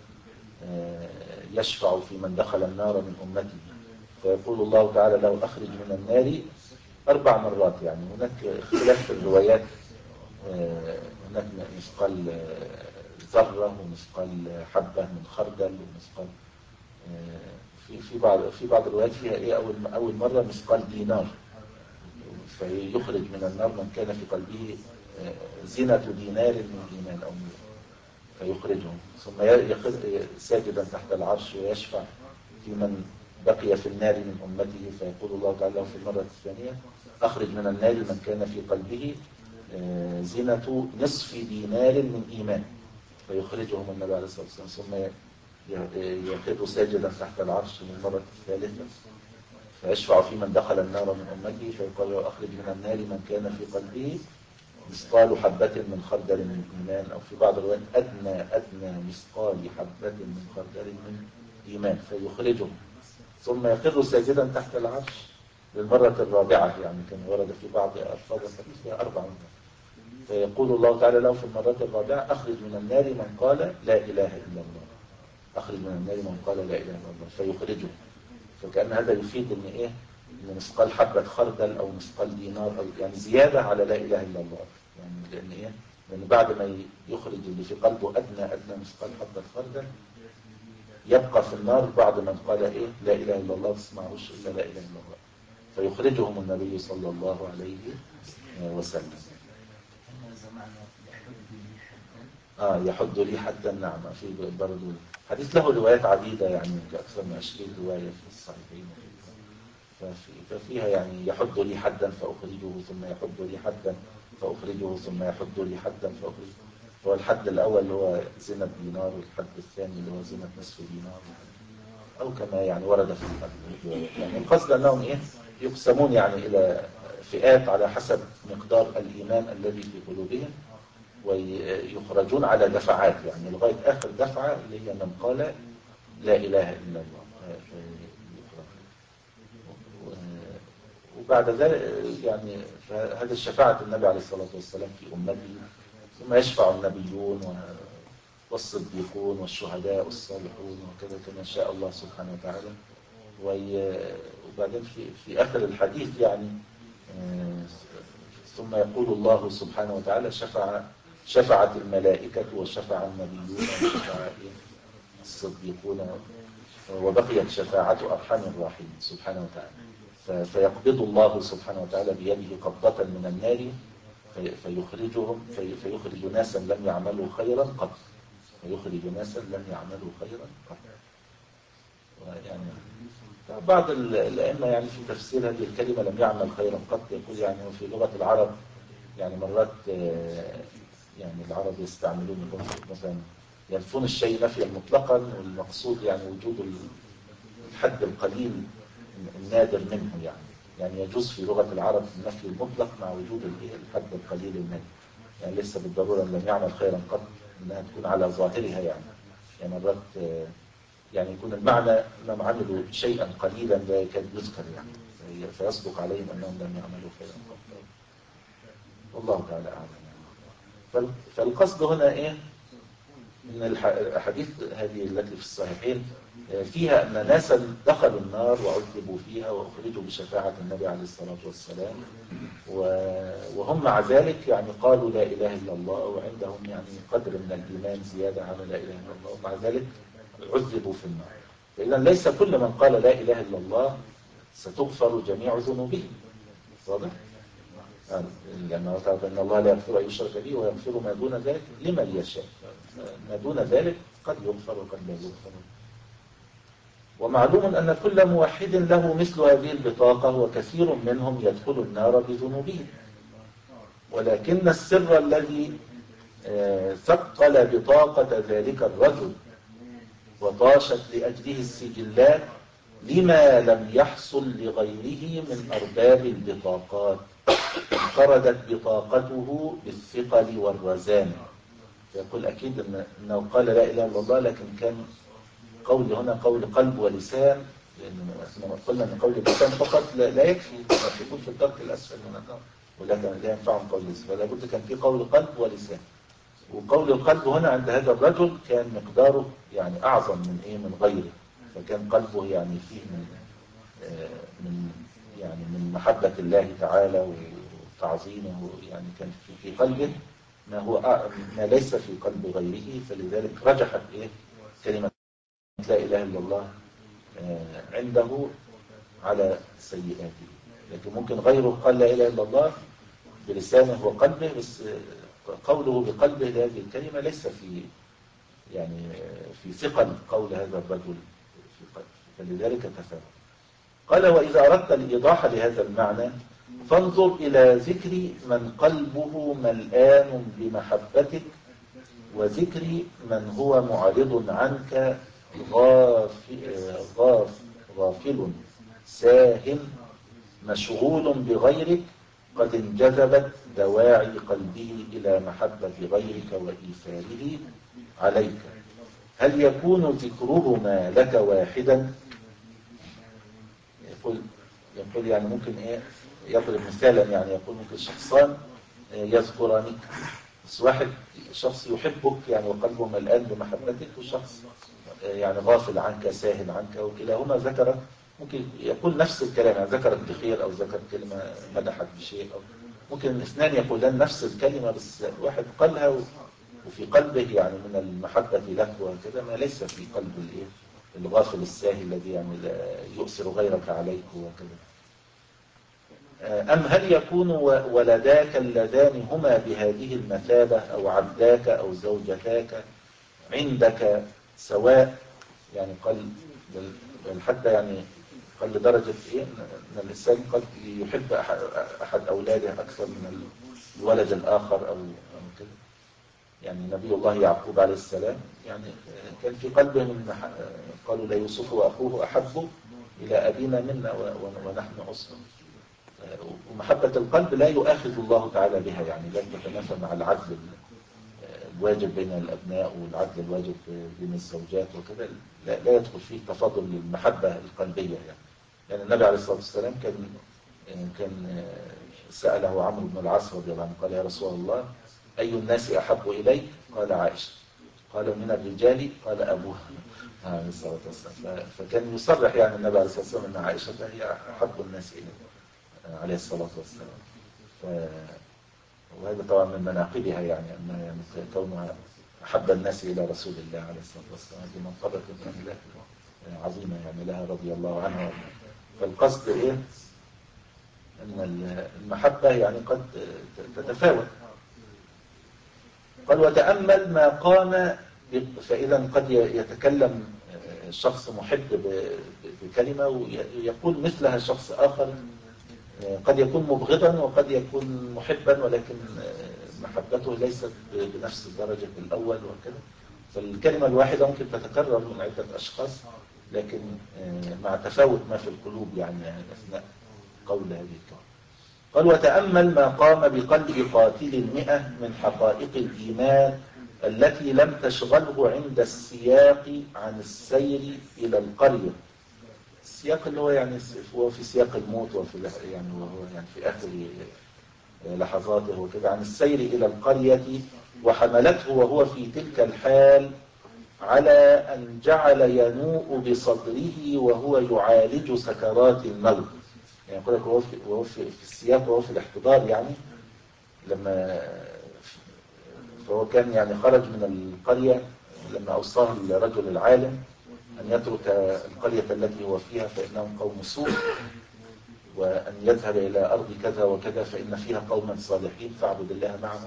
ويشفع في من دخل النار من أمته، فيقول الله تعالى له أخرج من النار أربع مرات. يعني هناك اختلاف في الروايات، هناك مثقال ذرة ومثقال حبة من خردل ومثقال في في بعض في بعض الروايات فيها ايه اول اول مرة مثقال دينار، فيخرج من النار من كان في قلبه زينة دينار من ايمان او من، فيخرجهم. ثم يخرج ساجدا تحت العرش ويشفع في من بقي في النار من امته، فيقول الله تعالى في المرة الثانية اخرج من النار من كان في قلبه زينة نصف دينار من ايمان، فيخرجهم النبي عليه الصلاة والسلام. ثم يخر ساجدا تحت العرش للمرة الثالثة، فيشفع في من دخل النار من أمته، فيقول له أخرج من النار من كان في قلبه مثقال حبة من خردل من إيمان، أو في بعض الروايات أدنى أدنى مثقال حبة من خردل من إيمان، فيخرجهم. ثم يخر ساجدا تحت العرش للمرة الرابعة، يعني كان ورد في بعض ألفاظ الحديث فيها أربع مرات، فيقول الله تعالى له في المرة الرابعة أخرج من النار من قال لا إله إلا الله، أخرج من النار من قال لا إله إلا الله، فيخرجه. فكأن هذا يفيد إن إيه إن مثقال حبة خردل أو مثقال دينار أو يعني زيادة على لا إله إلا الله، يعني لأن إيه لأن بعد ما يخرج اللي في قلبه أدنى أدنى مثقال حبة خردل، يبقى في النار بعد من قال إيه لا إله إلا الله تسمعوش إلا لا إله إلا الله، فيخرجهم النبي صلى الله عليه وسلم. آه يحد لي حدا، نعم. في برضو حديث له روايات عديدة، يعني أكثر من عشرين رواية في الصحيحين، ففي ففيها يعني يحد لي حدا فأخرجه، ثم يحد لي حدا فأخرجه، ثم يحد لي حدا فأخرجه. هو الحد الأول اللي هو زينة دينار، والحد الثاني اللي هو زينة نصف دينار، أو كما يعني ورد في الروايات. يعني القصد أنهم إيه يقسمون يعني إلى فئات على حسب مقدار الإيمان الذي في قلوبهم، ويخرجون على دفعات، يعني لغاية آخر دفعة اللي هي من قال لا إله إلا الله. وبعد ذلك يعني فهذه الشفاعة النبي عليه الصلاة والسلام في أمته، ثم يشفع النبيون والصديقون والشهداء والصالحون وكذا كما شاء الله سبحانه وتعالى. وبعدين في في آخر الحديث يعني ثم يقول الله سبحانه وتعالى شفع شفعت الملائكة وشفع النبيون وشفع الصديقون، وبقيت شفاعة أرحم الراحمين سبحانه وتعالى. فيقبض الله سبحانه وتعالى بيده قبضة من النار فيخرجهم في فيخرج ناسا لم يعملوا خيرا قط فيخرج ناسا لم يعملوا خيرا قط. يعني بعض الأئمة يعني في تفسير هذه الكلمة لم يعمل خيرا قط يقول يعني في لغة العرب يعني مرات يعني العرب يستعملون مثلا ينفون الشيء نفيا مطلقا، والمقصود يعني وجود الحد القليل النادر منه، يعني يعني يجوز في لغة العرب النفي المطلق مع وجود الحد القليل النادر. يعني ليس بالضرورة أن لم يعمل خيرا قط أنها تكون على ظاهرها، يعني يعني مرات يعني يكون المعنى أنهم عملوا شيئا قليلا لا يكاد يذكر، يعني فيصدق عليهم أنهم لم يعملوا خيرا قط. والله تعالى أعلم. فالقصد هنا إيه؟ إن الأحاديث هذه التي في الصحيحين فيها أن ناسا دخلوا النار وعذبوا فيها وأخرجوا بشفاعة النبي عليه الصلاة والسلام، وهم مع ذلك يعني قالوا لا إله إلا الله، وعندهم يعني قدر من الإيمان زيادة على لا إله إلا الله، ومع ذلك عذبوا في النار. فإذا ليس كل من قال لا إله إلا الله ستغفر جميع ذنوبه. واضح؟ لأنه تعالى أن الله لا يغفر أن يشرك به ويغفر ما دون ذلك لمن يشاء. ما دون ذلك قد يغفر وقد لا يغفر. ومعلوم أن كل موحد له مثل هذه البطاقة، وكثير منهم يدخل النار بذنوبهم، ولكن السر الذي ثقل بطاقة ذلك الرجل وطاشت لأجله السجلات لما لم يحصل لغيره من أرباب البطاقات، انفردت بطاقته بالثقل والرزانة. يقول أكيد أنه قال لا إله إلا الله، لكن كان قول هنا قول قلب ولسان، لأن قلنا أن قول اللسان فقط لا يكفي، يكون في الدرك الأسفل من النار، ولكن لا ينفعهم قول اللسان، فلا بد كان في قول قلب ولسان. وقول القلب هنا عند هذا الرجل كان مقداره يعني أعظم من إيه من غيره، فكان قلبه يعني فيه من من يعني من محبة الله تعالى وتعظيمه، يعني كان في قلبه ما هو ما ليس في قلب غيره، فلذلك رجحت إيه كلمة لا إله إلا الله عنده على سيئاته. لكن ممكن غيره قال لا إله إلا الله بلسانه وقلبه، بس قوله بقلبه لهذه الكلمة ليس في يعني في ثقل قول هذا الرجل في قلبه، فلذلك تفاوت. قال وإذا أردت الإيضاح لهذا المعنى فانظر إلى ذكر من قلبه ملآن بمحبتك، وذكر من هو معرض عنك غافل, غافل ساهٍ مشغول بغيرك، قد انجذبت دواعي قلبه إلى محبة غيرك وإيثاره عليك. هل يكون ذكرهما لك واحدا؟ يقول يقول يعني ممكن ايه يضرب مثالا، يعني يقول ممكن شخصان يذكرانك، بس واحد شخص يحبك يعني وقلبه ملآن بمحبتك، وشخص يعني غافل عنك ساهل عنك، وكلاهما ذكرت ممكن يقول نفس الكلام، يعني ذكرت بخير او ذكر كلمة مدحت بشيء، أو ممكن الاثنان يقولان نفس الكلمة، بس واحد قالها وفي قلبه يعني من المحبة لك وكذا ما ليس في قلب الايه الغافل الساهي الذي يعني يؤثر غيرك عليك وكذا. أم هل يكون ولداك اللذان هما بهذه المثابة، أو عبداك أو زوجتاك عندك سواء؟ يعني قال حتى يعني قال لدرجة إيه أن الإنسان قد يحب أحد أولاده أكثر من الولد الآخر أو كذا. يعني نبي الله يعقوب عليه السلام يعني كان في قلبه من قالوا لا يوسف وأخوه أحب إلى أبينا منا ونحن أسرة. ومحبة القلب لا يؤاخذ الله تعالى بها، يعني لا تتنافى مع العدل الواجب بين الأبناء والعدل الواجب بين الزوجات وكذا، لا, لا يدخل فيه تفاضل المحبة القلبية. يعني يعني النبي عليه الصلاة والسلام كان كان سأله عمرو بن العاص رضي الله عنه قال يا رسول الله أي الناس أحب إليك؟ قال عائشة. قال من الرجال؟ قال أبوها عليه الصلاة والسلام. فكان يصرح يعني النبي عليه الصلاة والسلام أن عائشة هي أحب الناس إليه عليه الصلاة والسلام. ف... وهذا طبعا من مناقبها، يعني أن يعني كونها أحب الناس إلى رسول الله عليه الصلاة والسلام. هذه منقبة يعني لها عظيمة يعني لها رضي الله عنها. فالقصد إيه؟ أن المحبة يعني قد تتفاوت. قال وتأمل ما قام، فإذا قد يتكلم شخص محب بكلمة ويقول مثلها شخص آخر قد يكون مبغضا وقد يكون محبا، ولكن محبته ليست بنفس الدرجة الأول وكذا. فالكلمة الواحدة ممكن تتكرر من عدة أشخاص، لكن مع تفاوت ما في القلوب يعني أثناء قول هذه الكلمة. قال وتأمل ما قام بقلب قاتل المئة من حقائق الإيمان التي لم تشغله عند السياق عن السير إلى القرية. السياق اللي هو يعني هو في سياق الموت وفي يعني وهو يعني في آخر لحظاته وكذا، عن السير إلى القرية، وحملته وهو في تلك الحال على أن جعل ينوء بصدره وهو يعالج سكرات الموت. يعني يقول لك وهو في, وهو في, في السياق وهو في الاحتضار، يعني لما فهو كان يعني خرج من القرية لما أوصاه الرجل العالم أن يترك القرية التي هو فيها فإنهم قوم سوء، وأن يذهب إلى أرض كذا وكذا فإن فيها قوما صالحين فاعبد الله معهم.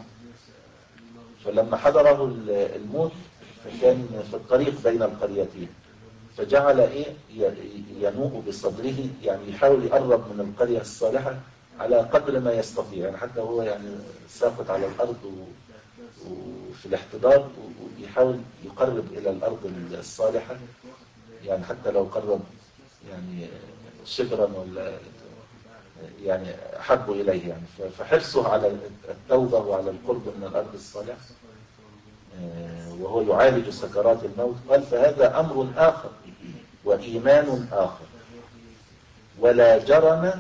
فلما حضره الموت فكان في الطريق بين القريتين، فجعل إيه ينوء بصدره، يعني يحاول يقرب من القرية الصالحة على قدر ما يستطيع، يعني حتى هو يعني ساقط على الأرض وفي الاحتضار ويحاول يقرب إلى الأرض الصالحة، يعني حتى لو قرب يعني شبرا ولا يعني أحب إليه يعني. فحرصه على التوبة وعلى القرب من الأرض الصالحة وهو يعالج سكرات الموت. قال فهذا أمر آخر وإيمان آخر، ولا جرم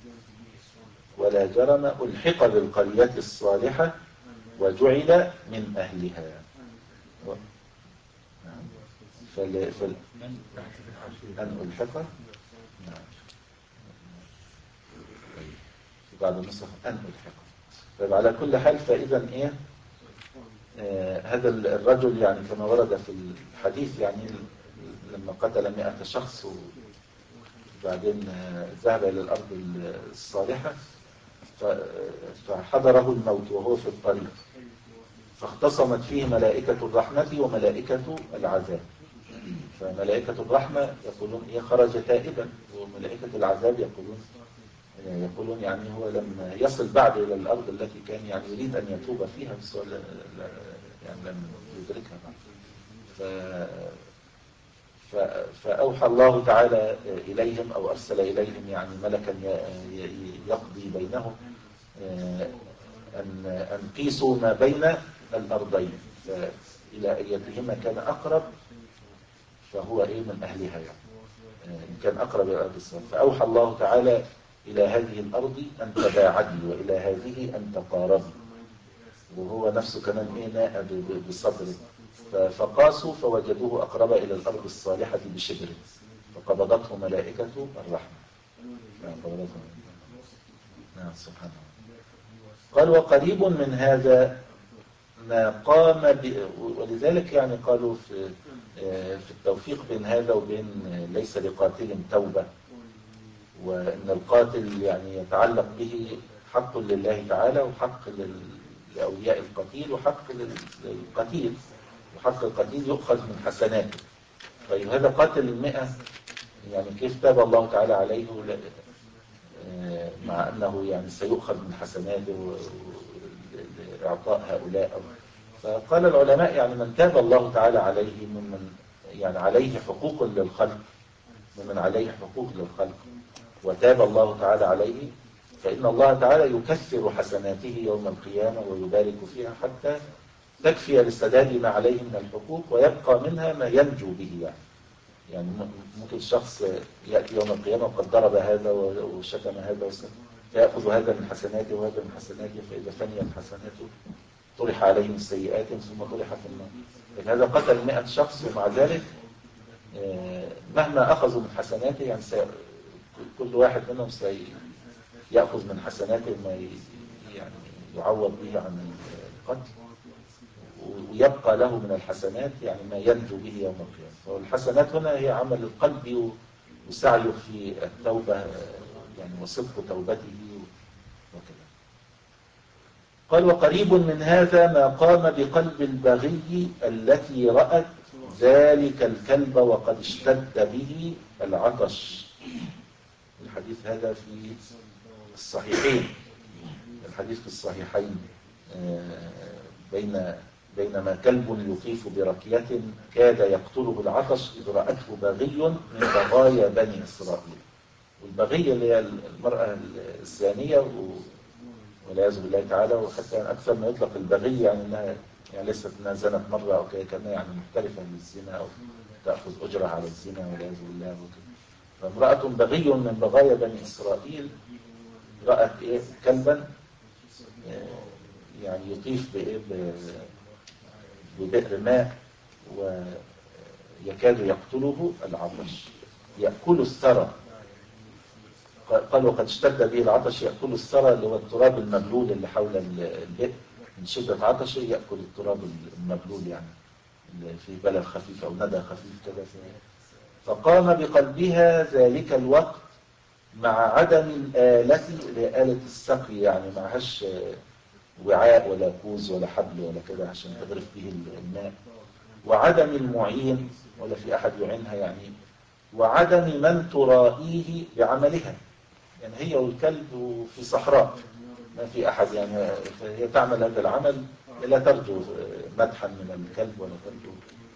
ولا جرم ألحق بالقرية الصالحة وجعل من أهلها. فل... فل... أن ألحق نعم في بعض النسخ أن ألحق. طيب على كل حال فإذا إيه آه هذا الرجل يعني كما ورد في الحديث يعني لما قتل مئة شخص وبعدين آه ذهب إلى الأرض الصالحة فحضره الموت وهو في الطريق، فاختصمت فيه ملائكة الرحمة وملائكة العذاب. فملائكة الرحمة يقولون إيه خرج تائبا، وملائكة العذاب يقولون يقولون يعني هو لم يصل بعد إلى الأرض التي كان يعني يريد أن يتوب فيها بس يعني لم يدركها بعد. ف... ف... فأوحى الله تعالى إليهم أو أرسل إليهم يعني ملكا يقضي بينهم أن أن قيسوا ما بين الأرضين، فإلى أيتهما كان أقرب فهو إيه من أهلها يعني إن كان أقرب إلى الأرض الصالحة. فأوحى الله تعالى إلى هذه الأرض أن تباعدي وإلى هذه أن تقاربي، وهو نفسه كمان إيه ناء بصدره. فقاسوا فوجدوه أقرب إلى الأرض الصالحة بشبر، فقبضته ملائكة الرحمة. نعم سبحان الله. قال وقريب من هذا ما قام ب... ولذلك يعني قالوا في في التوفيق بين هذا وبين ليس لقاتل توبة، وأن القاتل يعني يتعلق به حق لله تعالى وحق لأولياء القتيل وحق للقتيل، وحق القتيل يؤخذ من حسناته. طيب هذا قاتل المئة يعني كيف تاب الله تعالى عليه مع أنه يعني سيؤخذ من حسناته لإعطاء هؤلاء؟ فقال العلماء يعني من تاب الله تعالى عليه ممن يعني عليه حقوق للخلق، ممن عليه حقوق للخلق وتاب الله تعالى عليه، فإن الله تعالى يكثر حسناته يوم القيامة ويبارك فيها حتى تكفي للسداد ما عليه من الحقوق ويبقى منها ما ينجو به. يعني يعني ممكن الشخص يأتي يوم القيامة وقد ضرب هذا وشتم هذا فيأخذ هذا من حسناته وهذا من حسناته، فإذا فنيت حسناته طرح عليهم السيئات ثم طرح في النار. هذا قتل مئة شخص ومع ذلك مهما أخذوا من حسناته يعني كل واحد منهم سيأخذ من حسناته ما يعني يعوض به عن القتل، يبقى له من الحسنات يعني ما ينجو به يوم القيامة. والحسنات هنا هي عمل القلب وسعيه في التوبة يعني وصدق توبته وكذا. قال وقريب من هذا ما قام بقلب البغي التي رأت ذلك الكلب وقد اشتد به العطش. الحديث هذا في الصحيحين، الحديث في الصحيحين بين بينما كلب يطيف بركية كاد يقتله العطش إذ رأته بغي من بغايا بني إسرائيل. والبغي اللي هي المرأة الزانية والعياذ بالله تعالى، وحتى أكثر ما يطلق البغي يعني أنها يعني ليست أنها زنت مرة أو كأنها يعني محترفة للزنا أو تأخذ أجرة على الزنا والعياذ بالله وكذا. فامرأة بغي من بغايا بني إسرائيل رأت إيه كلبا يعني يطيف بإيه ببئر ماء ويكاد يقتله العطش يأكل الثرى. قال وقد اشتد به العطش يأكل الثرى اللي هو التراب المبلول اللي حول البئر، من شدة عطشه يأكل التراب المبلول يعني في بلل خفيف أو ندى خفيف كذا. فقام بقلبها ذلك الوقت مع عدم الآلة لآلة السقي، يعني معهاش وعاء ولا كوز ولا حبل ولا كده عشان تغرف به الماء، وعدم المعين ولا في أحد يعينها يعني، وعدم من ترائيه بعملها، يعني هي والكلب في صحراء ما في أحد يعني، فهي تعمل هذا العمل لا ترجو مدحا من الكلب ولا ترجو،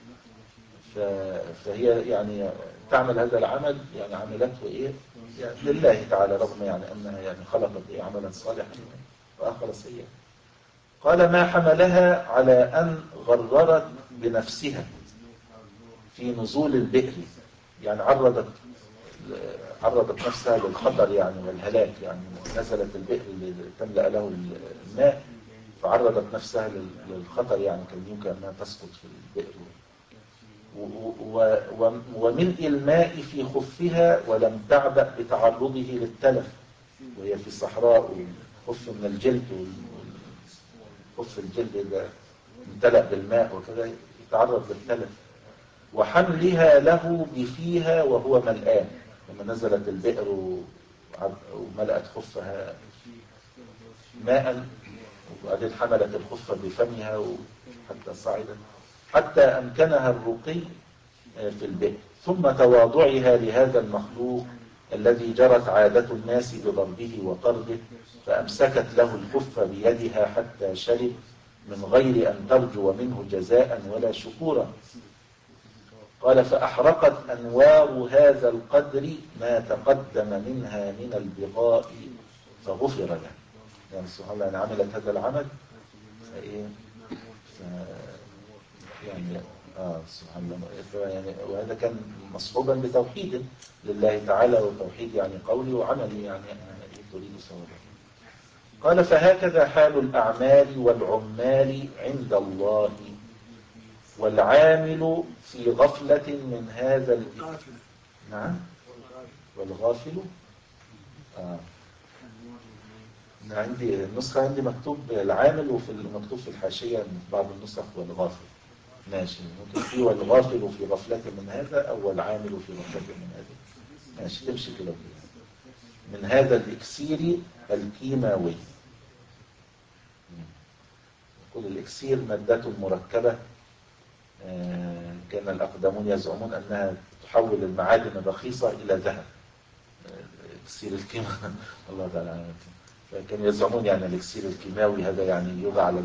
فهي يعني تعمل هذا العمل يعني عملته إيه يعني لله تعالى، رغم يعني أنها يعني خلقت إيه عملا صالحا وأخلص هي. قال ما حملها على أن غررت بنفسها في نزول البئر، يعني عرضت عرضت نفسها للخطر يعني والهلاك، يعني نزلت البئر لتملأ له الماء فعرضت نفسها للخطر، يعني كان يمكن أنها تسقط في البئر. وملء الماء في خفها ولم تعبأ بتعرضه للتلف وهي في الصحراء، وخف من الجلد خف الجلد إذا امتلأ بالماء وكذا يتعرض للتلف. وحملها له بفيها وهو ملآن، لما نزلت البئر وملأت خفها ماء وبعدين حملت الخفة بفمها حتى صعدت حتى أمكنها الرقي في البئر، ثم تواضعها لهذا المخلوق الذي جرت عادة الناس بضربه وطرده، فأمسكت له الخفة بيدها حتى شرب من غير أن ترجو منه جزاء ولا شكورا. قال فأحرقت أنوار هذا القدر ما تقدم منها من البغاء فغفر له. يعني سبحان الله، يعني عملت هذا العمل فإيه ف... يعني آه سبحان الله يعني، وهذا كان مصحوبا بتوحيد لله تعالى، وتوحيد يعني قولي وعملي يعني تريد ثوابه. قال فهكذا حال الأعمال والعمال عند الله، والعامل في غفلة من هذا الإثم. نعم والغافل آه. عندي النسخة عندي مكتوب العامل، وفي مكتوب في الحاشية بعض النسخ والغافل. ماشي، ممكن في والغافل في غفلة من هذا أو العامل في غفلة من هذا، ماشي تمشي كده. من هذا الإكسير الكيماوي، يقول الإكسير مادة مركبة آه كان الأقدمون يزعمون أنها تحول المعادن الرخيصة إلى ذهب. الإكسير الكيماوي الله تعالى، فكانوا يزعمون يعني الإكسير الكيماوي هذا يعني يوضع على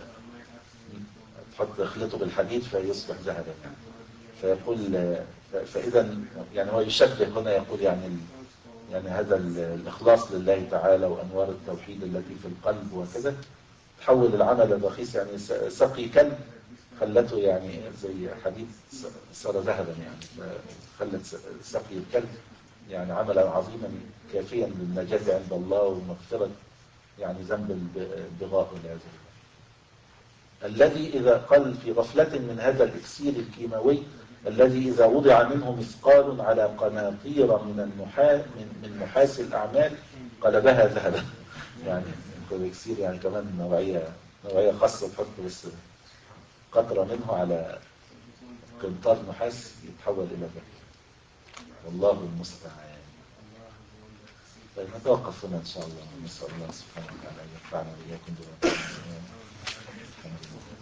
تحط خلطه بالحديد فيصبح ذهبا يعني. فيقول فإذا يعني هو يشبه هنا، يقول يعني يعني هذا الإخلاص لله تعالى وأنوار التوحيد التي في القلب وكذا تحول العمل الرخيص، يعني سقي كلب خلته يعني زي حديد صار ذهبا يعني، فخلت سقي الكلب يعني عملا عظيما كافيا للنجاة عند الله ومغفرة يعني ذنب البغاء والعياذ بالله. الذي إذا قل في غفلة من هذا الإكسير الكيماوي الذي إذا وضع منه مثقال على قناطير من النحاس من, من نحاس الأعمال قلبها ذهبا. يعني الإكسير يعني كمان نوعية نوعية خاصة تحط بس قطرة منه على قنطار نحاس يتحول إلى ذهب. والله المستعان. طيب نتوقف هنا إن شاء الله، ونسأل الله سبحانه وتعالى أن ينفعنا وإياكم بما تعلمون. الحمد لله.